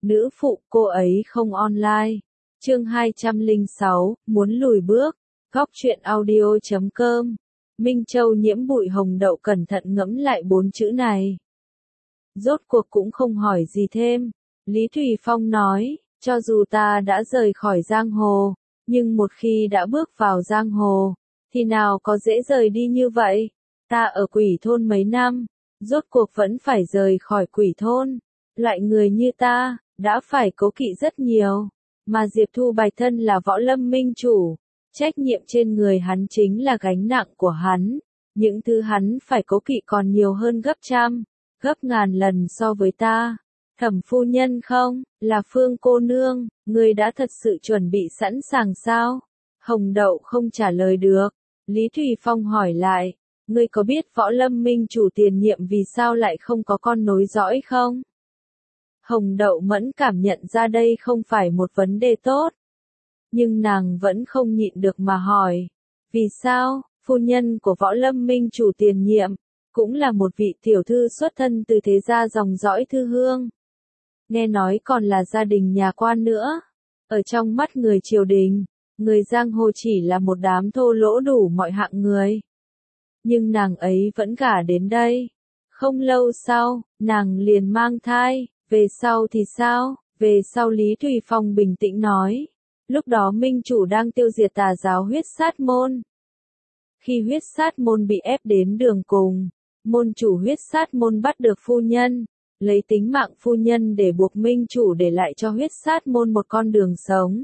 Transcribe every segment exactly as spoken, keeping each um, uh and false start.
Nữ phụ, cô ấy không online. Chương hai trăm lẻ sáu, muốn lùi bước. Góc truyện audio chấm com. Minh Châu nhiễm bụi hồng đậu cẩn thận ngẫm lại bốn chữ này. Rốt cuộc cũng không hỏi gì thêm. Lý Thùy Phong nói, cho dù ta đã rời khỏi giang hồ, nhưng một khi đã bước vào giang hồ, thì nào có dễ rời đi như vậy. Ta ở quỷ thôn mấy năm, rốt cuộc vẫn phải rời khỏi quỷ thôn. Loại người như ta, đã phải cố kỵ rất nhiều. Mà Diệp Thu Bạch thân là võ lâm minh chủ. Trách nhiệm trên người hắn chính là gánh nặng của hắn. Những thứ hắn phải cố kỵ còn nhiều hơn gấp trăm, gấp ngàn lần so với ta. Thẩm phu nhân không, là Phương cô nương, người đã thật sự chuẩn bị sẵn sàng sao? Hồng Đậu không trả lời được. Lý Thùy Phong hỏi lại, ngươi có biết võ lâm minh chủ tiền nhiệm vì sao lại không có con nối dõi không? Hồng Đậu mẫn cảm nhận ra đây không phải một vấn đề tốt. Nhưng nàng vẫn không nhịn được mà hỏi. Vì sao, phu nhân của võ lâm minh chủ tiền nhiệm, cũng là một vị tiểu thư xuất thân từ thế gia dòng dõi thư hương. Nghe nói còn là gia đình nhà quan nữa. Ở trong mắt người triều đình, người giang hồ chỉ là một đám thô lỗ đủ mọi hạng người. Nhưng nàng ấy vẫn gả đến đây. Không lâu sau, nàng liền mang thai. Về sau thì sao? Về sau Lý Thùy Phong bình tĩnh nói. Lúc đó minh chủ đang tiêu diệt tà giáo huyết sát môn. Khi huyết sát môn bị ép đến đường cùng, môn chủ huyết sát môn bắt được phu nhân, lấy tính mạng phu nhân để buộc minh chủ để lại cho huyết sát môn một con đường sống.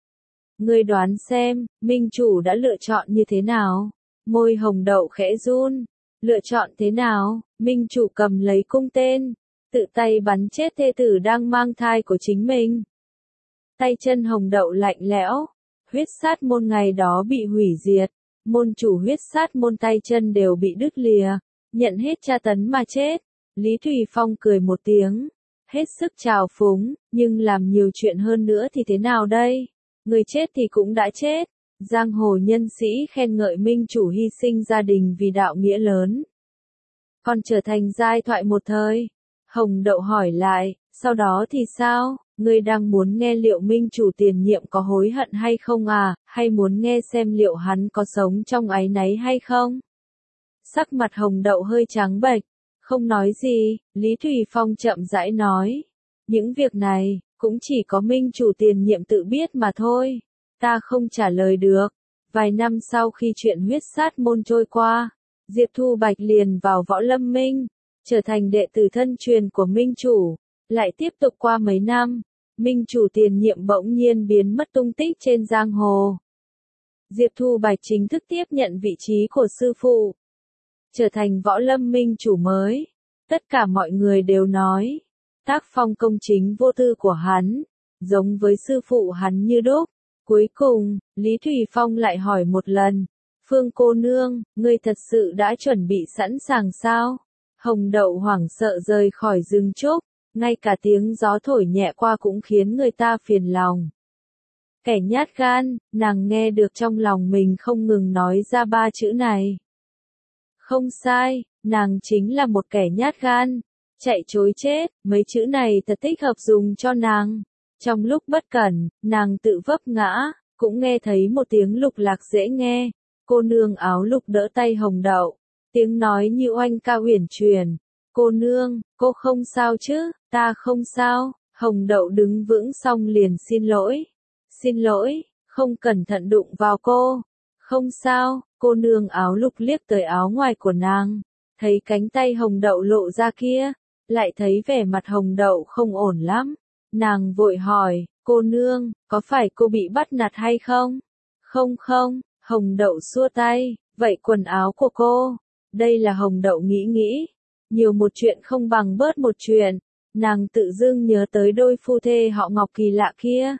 Ngươi đoán xem, minh chủ đã lựa chọn như thế nào? Môi Hồng Đậu khẽ run. Lựa chọn thế nào? Minh chủ cầm lấy cung tên, tự tay bắn chết thê tử đang mang thai của chính mình. Tay chân Hồng Đậu lạnh lẽo. Huyết sát môn ngày đó bị hủy diệt. Môn chủ huyết sát môn tay chân đều bị đứt lìa. Nhận hết tra tấn mà chết. Lý Thùy Phong cười một tiếng. Hết sức trào phúng, nhưng làm nhiều chuyện hơn nữa thì thế nào đây? Người chết thì cũng đã chết. Giang hồ nhân sĩ khen ngợi minh chủ hy sinh gia đình vì đạo nghĩa lớn. Còn trở thành giai thoại một thời. Hồng Đậu hỏi lại, sau đó thì sao? Ngươi đang muốn nghe liệu minh chủ tiền nhiệm có hối hận hay không à, hay muốn nghe xem liệu hắn có sống trong áy náy hay không? Sắc mặt Hồng Đậu hơi trắng bệch, không nói gì. Lý Thùy Phong chậm rãi nói. Những việc này, cũng chỉ có minh chủ tiền nhiệm tự biết mà thôi. Ta không trả lời được. Vài năm sau khi chuyện huyết sát môn trôi qua, Diệp Thu Bạch liền vào võ lâm minh, trở thành đệ tử thân truyền của minh chủ. Lại tiếp tục qua mấy năm, minh chủ tiền nhiệm bỗng nhiên biến mất tung tích trên giang hồ. Diệp Thu Bạch chính thức tiếp nhận vị trí của sư phụ, trở thành võ lâm minh chủ mới. Tất cả mọi người đều nói, tác phong công chính vô tư của hắn, giống với sư phụ hắn như đúc. Cuối cùng, Lý Thùy Phong lại hỏi một lần, Phương cô nương, ngươi thật sự đã chuẩn bị sẵn sàng sao? Hồng Đậu hoảng sợ rời khỏi rừng trúc, ngay cả tiếng gió thổi nhẹ qua cũng khiến người ta phiền lòng. Kẻ nhát gan, nàng nghe được trong lòng mình không ngừng nói ra ba chữ này. Không sai, nàng chính là một kẻ nhát gan, chạy chối chết, mấy chữ này thật thích hợp dùng cho nàng. Trong lúc bất cẩn, nàng tự vấp ngã, cũng nghe thấy một tiếng lục lạc dễ nghe. Cô nương áo lục đỡ tay Hồng Đậu, tiếng nói như oanh ca huyền truyền. Cô nương, cô không sao chứ? Ta không sao. Hồng Đậu đứng vững xong liền xin lỗi. Xin lỗi, không cẩn thận đụng vào cô. Không sao. Cô nương áo lục liếc tới áo ngoài của nàng, thấy cánh tay Hồng Đậu lộ ra kia, lại thấy vẻ mặt Hồng Đậu không ổn lắm. Nàng vội hỏi, cô nương, có phải cô bị bắt nạt hay không? Không không, Hồng Đậu xua tay, vậy quần áo của cô? Đây là Hồng Đậu nghĩ nghĩ, nhiều một chuyện không bằng bớt một chuyện. Nàng tự dưng nhớ tới đôi phu thê họ Ngọc kỳ lạ kia.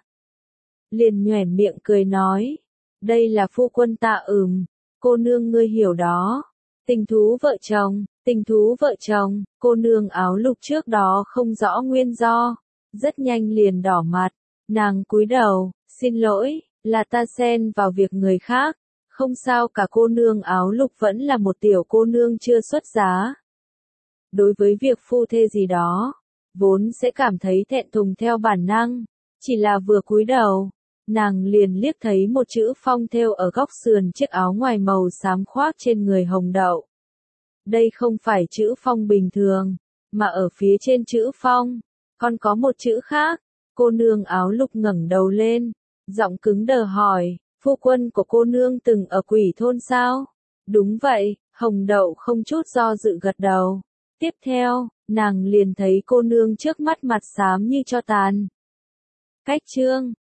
Liền nhoẻn miệng cười nói, đây là phu quân ta ừm, cô nương ngươi hiểu đó. Tình thú vợ chồng, tình thú vợ chồng, cô nương áo lục trước đó không rõ nguyên do. Rất nhanh liền đỏ mặt, nàng cúi đầu, xin lỗi, là ta xen vào việc người khác. Không sao cả, cô nương áo lục vẫn là một tiểu cô nương chưa xuất giá. Đối với việc phu thê gì đó, vốn sẽ cảm thấy thẹn thùng theo bản năng, chỉ là vừa cúi đầu, nàng liền liếc thấy một chữ phong thêu ở góc sườn chiếc áo ngoài màu xám khoác trên người Hồng Đậu. Đây không phải chữ phong bình thường, mà ở phía trên chữ phong, còn có một chữ khác. Cô nương áo lục ngẩng đầu lên, giọng cứng đờ hỏi, phu quân của cô nương từng ở Quỷ thôn sao? Đúng vậy, Hồng Đậu không chút do dự gật đầu. Tiếp theo, nàng liền thấy cô nương trước mắt mặt xám như tro tàn. Cách chương